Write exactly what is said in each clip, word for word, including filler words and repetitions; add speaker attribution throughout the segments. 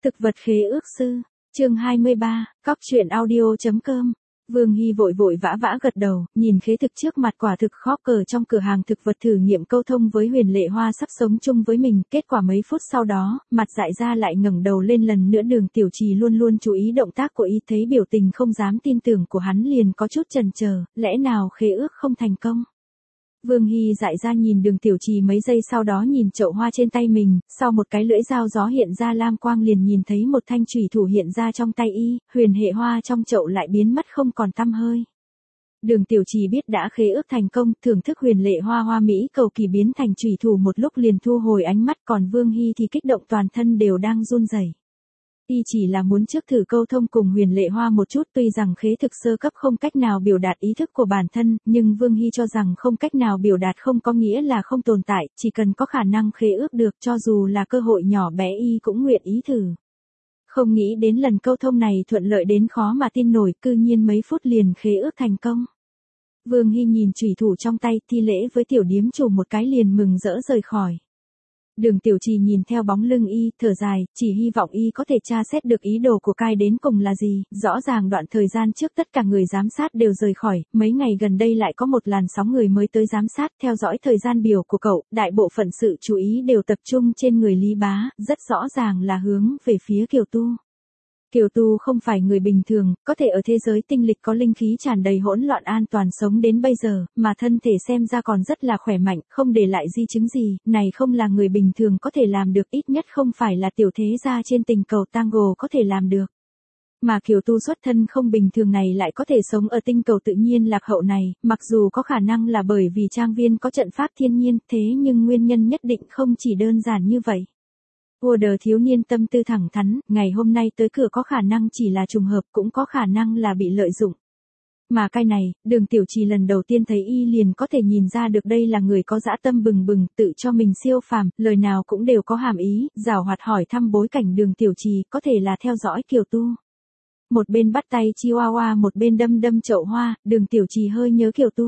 Speaker 1: Thực vật khế ước sư, chương hai mươi ba, cóc truyện audio.com. Vương Hy vội vội vã vã gật đầu, nhìn khế thực trước mặt quả thực khó cờ trong cửa hàng thực vật thử nghiệm câu thông với Huyền Lệ Hoa sắp sống chung với mình. Kết quả mấy phút sau đó, mặt dại ra lại ngẩng đầu lên lần nữa. Đường Tiểu Trì luôn luôn chú ý động tác của y, thấy biểu tình không dám tin tưởng của hắn liền có chút chần chờ, lẽ nào khế ước không thành công? Vương Hy dại ra nhìn Đường Tiểu Trì mấy giây, sau đó nhìn chậu hoa trên tay mình, sau một cái lưỡi dao gió hiện ra lam quang liền nhìn thấy một thanh chùy thủ hiện ra trong tay y, huyền hệ hoa trong chậu lại biến mất không còn tăm hơi. Đường Tiểu Trì biết đã khế ước thành công, thưởng thức huyền lệ hoa hoa mỹ cầu kỳ biến thành chùy thủ một lúc liền thu hồi ánh mắt, còn Vương Hy thì kích động toàn thân đều đang run rẩy. Y chỉ là muốn trước thử câu thông cùng huyền lệ hoa một chút, tuy rằng khế thực sơ cấp không cách nào biểu đạt ý thức của bản thân, nhưng Vương Hy cho rằng không cách nào biểu đạt không có nghĩa là không tồn tại, chỉ cần có khả năng khế ước được, cho dù là cơ hội nhỏ bé y cũng nguyện ý thử. Không nghĩ đến lần câu thông này thuận lợi đến khó mà tin nổi, cư nhiên mấy phút liền khế ước thành công. Vương Hy nhìn chùy thủ trong tay, thi lễ với tiểu điếm chủ một cái liền mừng rỡ rời khỏi. Đường Tiểu Trì nhìn theo bóng lưng y, thở dài, chỉ hy vọng y có thể tra xét được ý đồ của cai đến cùng là gì. Rõ ràng đoạn thời gian trước tất cả người giám sát đều rời khỏi, mấy ngày gần đây lại có một làn sóng người mới tới giám sát. Theo dõi thời gian biểu của cậu, đại bộ phận sự chú ý đều tập trung trên người Lý Bá, rất rõ ràng là hướng về phía Kiều Tu. Kiều Tu không phải người bình thường, có thể ở thế giới tinh lịch có linh khí tràn đầy hỗn loạn an toàn sống đến bây giờ, mà thân thể xem ra còn rất là khỏe mạnh, không để lại di chứng gì, này không là người bình thường có thể làm được, ít nhất không phải là tiểu thế gia trên tình cầu Tango có thể làm được. Mà Kiều Tu xuất thân không bình thường này lại có thể sống ở tinh cầu tự nhiên lạc hậu này, mặc dù có khả năng là bởi vì trang viên có trận pháp thiên nhiên, thế nhưng nguyên nhân nhất định không chỉ đơn giản như vậy. Order thiếu niên tâm tư thẳng thắn, ngày hôm nay tới cửa có khả năng chỉ là trùng hợp, cũng có khả năng là bị lợi dụng. Mà cái này, Đường Tiểu Trì lần đầu tiên thấy y liền có thể nhìn ra được đây là người có dã tâm bừng bừng, tự cho mình siêu phàm, lời nào cũng đều có hàm ý, giảo hoạt hỏi thăm bối cảnh Đường Tiểu Trì, có thể là theo dõi Kiều Tu. Một bên bắt tay Chihuahua một bên đâm đâm chậu hoa, Đường Tiểu Trì hơi nhớ Kiều Tu.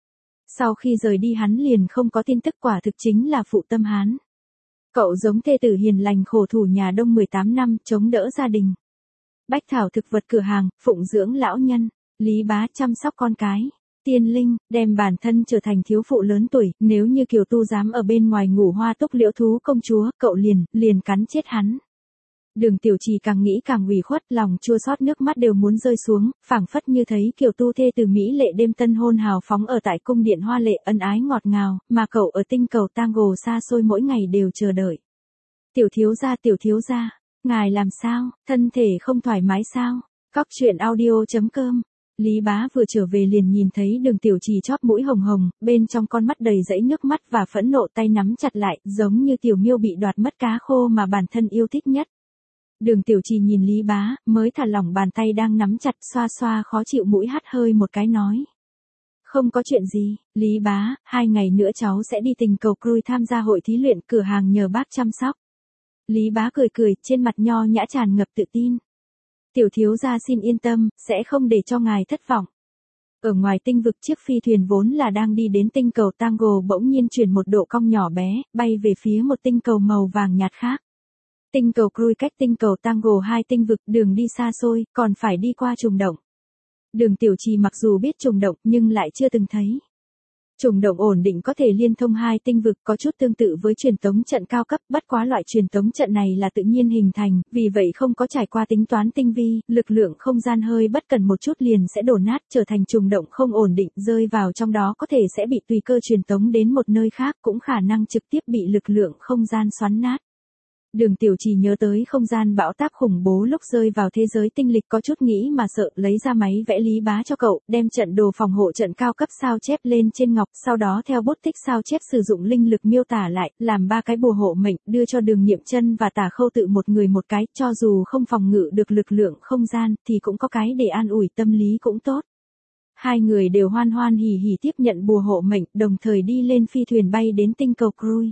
Speaker 1: Sau khi rời đi hắn liền không có tin tức, quả thực chính là phụ tâm hắn. Cậu giống thê tử hiền lành khổ thủ nhà Đông mười tám năm, chống đỡ gia đình. Bách thảo thực vật cửa hàng, phụng dưỡng lão nhân, Lý Bá chăm sóc con cái, tiên linh, đem bản thân trở thành thiếu phụ lớn tuổi, nếu như Kiều Tu dám ở bên ngoài ngủ hoa túc liễu thú công chúa, cậu liền, liền cắn chết hắn. Đường Tiểu Trì càng nghĩ càng ủy khuất, lòng chua xót nước mắt đều muốn rơi xuống, phảng phất như thấy Kiều Tu thê từ mỹ lệ đêm tân hôn hào phóng ở tại cung điện hoa lệ ân ái ngọt ngào, mà cậu ở tinh cầu Tango xa xôi mỗi ngày đều chờ đợi. Tiểu thiếu gia tiểu thiếu gia, ngài làm sao, thân thể không thoải mái sao? Cóc truyện audio.com. Lý Bá vừa trở về liền nhìn thấy Đường Tiểu Trì chóp mũi hồng hồng, bên trong con mắt đầy dẫy nước mắt và phẫn nộ, tay nắm chặt lại, giống như tiểu miêu bị đoạt mất cá khô mà bản thân yêu thích nhất. Đường Tiểu Trì nhìn Lý Bá, mới thả lỏng bàn tay đang nắm chặt, xoa xoa khó chịu mũi, hắt hơi một cái nói. Không có chuyện gì, Lý Bá, hai ngày nữa cháu sẽ đi tình cầu Cruy tham gia hội thí luyện, cửa hàng nhờ bác chăm sóc. Lý Bá cười cười, trên mặt nho nhã tràn ngập tự tin. Tiểu thiếu gia xin yên tâm, sẽ không để cho ngài thất vọng. Ở ngoài tinh vực, chiếc phi thuyền vốn là đang đi đến tinh cầu Tango bỗng nhiên chuyển một độ cong nhỏ bé, bay về phía một tinh cầu màu vàng nhạt khác. Tinh cầu Cruy cách tinh cầu Tango hai tinh vực, đường đi xa xôi, còn phải đi qua trùng động. Đường Tiểu Trì mặc dù biết trùng động nhưng lại chưa từng thấy. Trùng động ổn định có thể liên thông hai tinh vực, có chút tương tự với truyền tống trận cao cấp, bất quá loại truyền tống trận này là tự nhiên hình thành, vì vậy không có trải qua tính toán tinh vi, lực lượng không gian hơi bất cẩn một chút liền sẽ đổ nát, trở thành trùng động không ổn định, rơi vào trong đó có thể sẽ bị tùy cơ truyền tống đến một nơi khác, cũng khả năng trực tiếp bị lực lượng không gian xoắn nát. Đường Tiểu Trì nhớ tới không gian bão táp khủng bố lúc rơi vào thế giới tinh lịch, có chút nghĩ mà sợ, lấy ra máy vẽ Lý Bá cho cậu, đem trận đồ phòng hộ trận cao cấp sao chép lên trên ngọc, sau đó theo bút tích sao chép sử dụng linh lực miêu tả lại, làm ba cái bùa hộ mệnh, đưa cho Đường Niệm Chân và Tả Khâu tự một người một cái, cho dù không phòng ngự được lực lượng không gian, thì cũng có cái để an ủi tâm lý cũng tốt. Hai người đều hoan hoan hỉ hỉ tiếp nhận bùa hộ mệnh, đồng thời đi lên phi thuyền bay đến tinh cầu Cruy.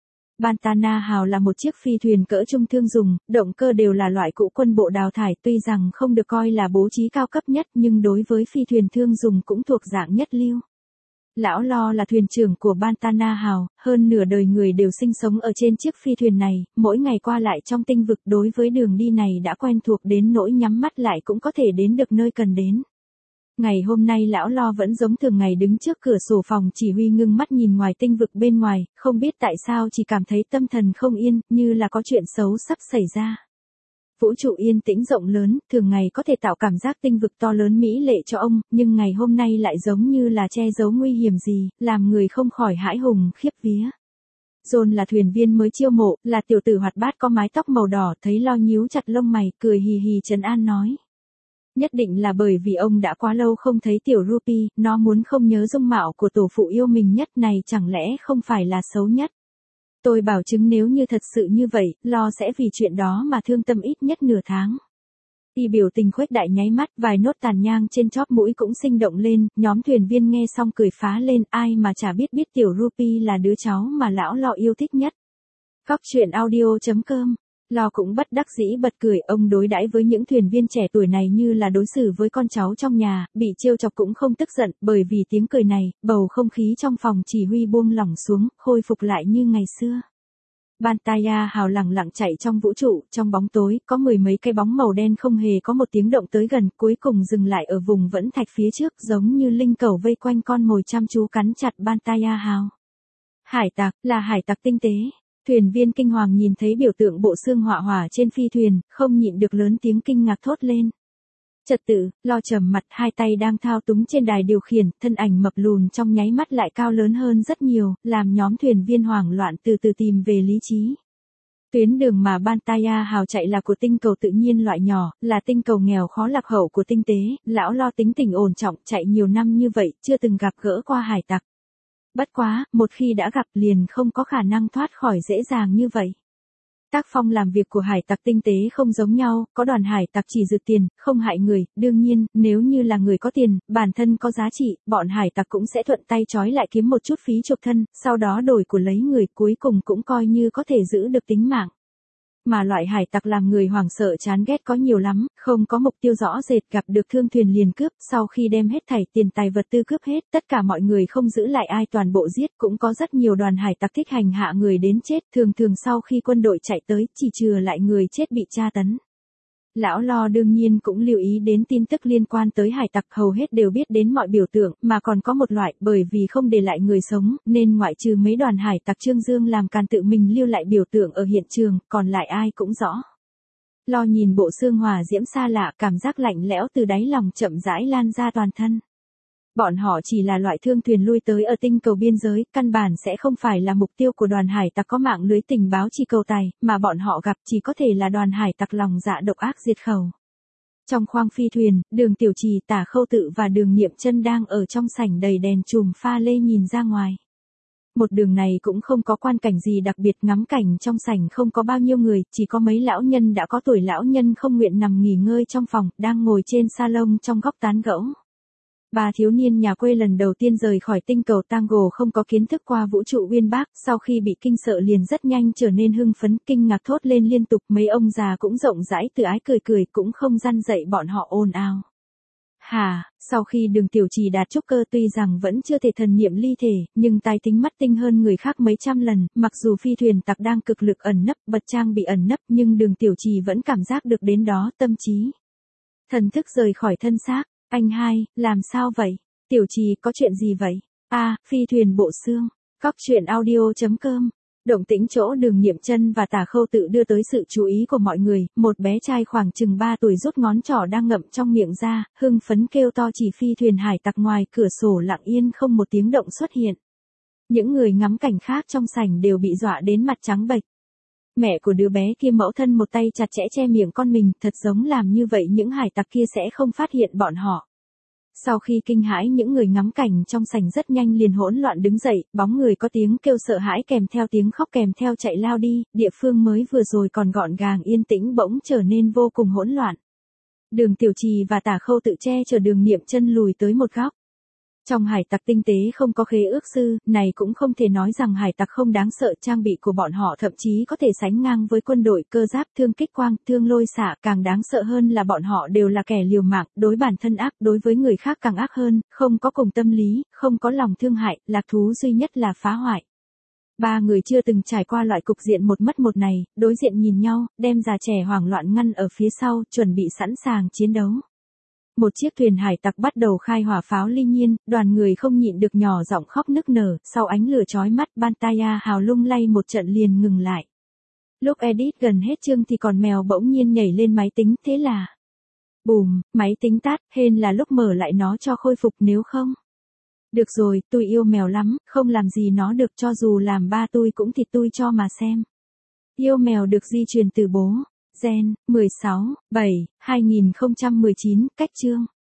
Speaker 1: Bantana Hào là một chiếc phi thuyền cỡ trung thương dùng, động cơ đều là loại cũ quân bộ đào thải, tuy rằng không được coi là bố trí cao cấp nhất nhưng đối với phi thuyền thương dùng cũng thuộc dạng nhất lưu. Lão Lo là thuyền trưởng của Bantana Hào, hơn nửa đời người đều sinh sống ở trên chiếc phi thuyền này, mỗi ngày qua lại trong tinh vực đối với đường đi này đã quen thuộc đến nỗi nhắm mắt lại cũng có thể đến được nơi cần đến. Ngày hôm nay lão Lo vẫn giống thường ngày đứng trước cửa sổ phòng chỉ huy ngưng mắt nhìn ngoài tinh vực bên ngoài, không biết tại sao chỉ cảm thấy tâm thần không yên, như là có chuyện xấu sắp xảy ra. Vũ trụ yên tĩnh rộng lớn, thường ngày có thể tạo cảm giác tinh vực to lớn mỹ lệ cho ông, nhưng ngày hôm nay lại giống như là che giấu nguy hiểm gì, làm người không khỏi hãi hùng khiếp vía. John là thuyền viên mới chiêu mộ, là tiểu tử hoạt bát có mái tóc màu đỏ, thấy Lo nhíu chặt lông mày, cười hì hì trấn an nói. Nhất định là bởi vì ông đã quá lâu không thấy tiểu Ruby, nó muốn không nhớ dung mạo của tổ phụ yêu mình nhất này chẳng lẽ không phải là xấu nhất. Tôi bảo chứng nếu như thật sự như vậy, Lo sẽ vì chuyện đó mà thương tâm ít nhất nửa tháng. Y biểu tình khuếch đại nháy mắt, vài nốt tàn nhang trên chóp mũi cũng sinh động lên, nhóm thuyền viên nghe xong cười phá lên, ai mà chả biết biết tiểu Ruby là đứa cháu mà lão Lo yêu thích nhất. Góc truyện audio chấm com. Lo cũng bất đắc dĩ bật cười, ông đối đãi với những thuyền viên trẻ tuổi này như là đối xử với con cháu trong nhà, bị trêu chọc cũng không tức giận, bởi vì tiếng cười này, bầu không khí trong phòng chỉ huy buông lỏng xuống, khôi phục lại như ngày xưa. Bantaya Hào lẳng lặng chạy trong vũ trụ, trong bóng tối, có mười mấy cái bóng màu đen không hề có một tiếng động tới gần, cuối cùng dừng lại ở vùng vẫn thạch phía trước, giống như linh cẩu vây quanh con mồi chăm chú cắn chặt Bantaya Hào. Hải tặc, là hải tặc tinh tế. Thuyền viên kinh hoàng nhìn thấy biểu tượng bộ xương họa hỏa trên phi thuyền, không nhịn được lớn tiếng kinh ngạc thốt lên. Trật tự, Lo trầm mặt, hai tay đang thao túng trên đài điều khiển, thân ảnh mập lùn trong nháy mắt lại cao lớn hơn rất nhiều, làm nhóm thuyền viên hoảng loạn từ từ tìm về lý trí. Tuyến đường mà Bantaya Hào chạy là của tinh cầu tự nhiên loại nhỏ, là tinh cầu nghèo khó lạc hậu của tinh tế, lão Lo tính tình ổn trọng, chạy nhiều năm như vậy, chưa từng gặp gỡ qua hải tặc. Bất quá, một khi đã gặp liền không có khả năng thoát khỏi dễ dàng như vậy. Tác phong làm việc của hải tặc tinh tế không giống nhau, có đoàn hải tặc chỉ giật tiền, không hại người, đương nhiên, nếu như là người có tiền, bản thân có giá trị, bọn hải tặc cũng sẽ thuận tay trói lại kiếm một chút phí chuộc thân, sau đó đổi của lấy người, cuối cùng cũng coi như có thể giữ được tính mạng. Mà loại hải tặc làm người hoảng sợ chán ghét có nhiều lắm, không có mục tiêu rõ rệt, gặp được thương thuyền liền cướp, sau khi đem hết thảy tiền tài vật tư cướp hết, tất cả mọi người không giữ lại ai toàn bộ giết, cũng có rất nhiều đoàn hải tặc thích hành hạ người đến chết, thường thường sau khi quân đội chạy tới, chỉ chừa lại người chết bị tra tấn. Lão Lo đương nhiên cũng lưu ý đến tin tức liên quan tới hải tặc, hầu hết đều biết đến mọi biểu tượng, mà còn có một loại, bởi vì không để lại người sống, nên ngoại trừ mấy đoàn hải tặc Trương Dương làm càn tự mình lưu lại biểu tượng ở hiện trường, còn lại ai cũng rõ. Lo nhìn bộ xương hỏa diễm xa lạ, cảm giác lạnh lẽo từ đáy lòng chậm rãi lan ra toàn thân. Bọn họ chỉ là loại thương thuyền lui tới ở tinh cầu biên giới, căn bản sẽ không phải là mục tiêu của đoàn hải tặc có mạng lưới tình báo chi cầu tài, mà bọn họ gặp chỉ có thể là đoàn hải tặc lòng dạ độc ác diệt khẩu. Trong khoang phi thuyền, Đường Tiểu Trì, Tả Khâu Tự và Đường Niệm Chân đang ở trong sảnh đầy đèn chùm pha lê nhìn ra ngoài. Một đường này cũng không có quan cảnh gì đặc biệt, ngắm cảnh trong sảnh không có bao nhiêu người, chỉ có mấy lão nhân đã có tuổi, lão nhân không nguyện nằm nghỉ ngơi trong phòng, đang ngồi trên salon trong góc tán gẫu. Ba thiếu niên nhà quê lần đầu tiên rời khỏi tinh cầu Tango không có kiến thức qua vũ trụ uyên bác, sau khi bị kinh sợ liền rất nhanh trở nên hưng phấn, kinh ngạc thốt lên liên tục, mấy ông già cũng rộng rãi tự ái cười cười, cũng không răn dậy bọn họ ồn ào. Hà, sau khi Đường Tiểu Trì đạt trúc cơ tuy rằng vẫn chưa thể thần niệm ly thể, nhưng tài tính mắt tinh hơn người khác mấy trăm lần, mặc dù phi thuyền tặc đang cực lực ẩn nấp, bật trang bị ẩn nấp, nhưng Đường Tiểu Trì vẫn cảm giác được đến đó, tâm trí. Thần thức rời khỏi thân xác. Anh hai, làm sao vậy? Tiểu Trì, có chuyện gì vậy? A, à, phi thuyền bộ xương. Góc truyện audio chấm com. Động tĩnh chỗ Đường Niệm Chân và Tả Khâu Tự đưa tới sự chú ý của mọi người, một bé trai khoảng chừng ba tuổi rút ngón trỏ đang ngậm trong miệng ra, hưng phấn kêu to chỉ phi thuyền hải tặc ngoài cửa sổ lặng yên không một tiếng động xuất hiện. Những người ngắm cảnh khác trong sảnh đều bị dọa đến mặt trắng bệch. Mẹ của đứa bé kia mẫu thân một tay chặt chẽ che miệng con mình, thật giống làm như vậy những hải tặc kia sẽ không phát hiện bọn họ. Sau khi kinh hãi, những người ngắm cảnh trong sảnh rất nhanh liền hỗn loạn đứng dậy, bóng người có tiếng kêu sợ hãi kèm theo tiếng khóc kèm theo chạy lao đi, địa phương mới vừa rồi còn gọn gàng yên tĩnh bỗng trở nên vô cùng hỗn loạn. Đường Tiểu Trì và Tả Khâu Tự che chở Đường Niệm Chân lùi tới một góc. Trong hải tặc tinh tế không có khế ước sư, này cũng không thể nói rằng hải tặc không đáng sợ, trang bị của bọn họ thậm chí có thể sánh ngang với quân đội, cơ giáp, thương kích quang, thương lôi xạ, càng đáng sợ hơn là bọn họ đều là kẻ liều mạng, đối bản thân ác, đối với người khác càng ác hơn, không có cùng tâm lý, không có lòng thương hại, lạc thú duy nhất là phá hoại. Ba người chưa từng trải qua loại cục diện một mất một này, đối diện nhìn nhau, đem già trẻ hoảng loạn ngăn ở phía sau, chuẩn bị sẵn sàng chiến đấu. Một chiếc thuyền hải tặc bắt đầu khai hỏa pháo ly nhiên, đoàn người không nhịn được nhỏ giọng khóc nức nở, sau ánh lửa chói mắt Bantaya hào lung lay một trận liền ngừng lại. Lúc edit gần hết chương thì còn mèo bỗng nhiên nhảy lên máy tính, thế là bùm, máy tính tắt, hên là lúc mở lại nó cho khôi phục, nếu không. Được rồi, tôi yêu mèo lắm, không làm gì nó được, cho dù làm ba tôi cũng thịt tôi cho mà xem. Yêu mèo được di truyền từ bố. Gen, mười sáu, bảy, hai nghìn không trăm mười chín, cách chương.